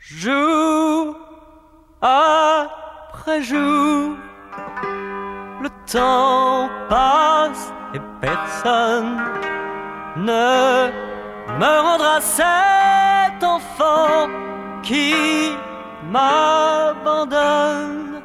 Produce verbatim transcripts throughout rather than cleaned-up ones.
Jour après jour, le temps passe et personne ne me rendra cet enfant qui m'abandonne.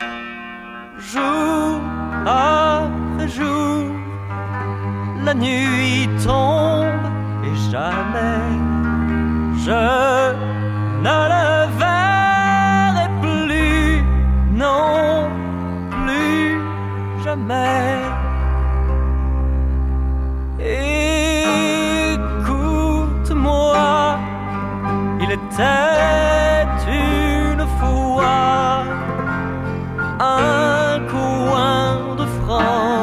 Jour après jour, la nuit tombe et jamais je ne le verrai plus, non plus jamais. Écoute-moi, il était une fois un coin de France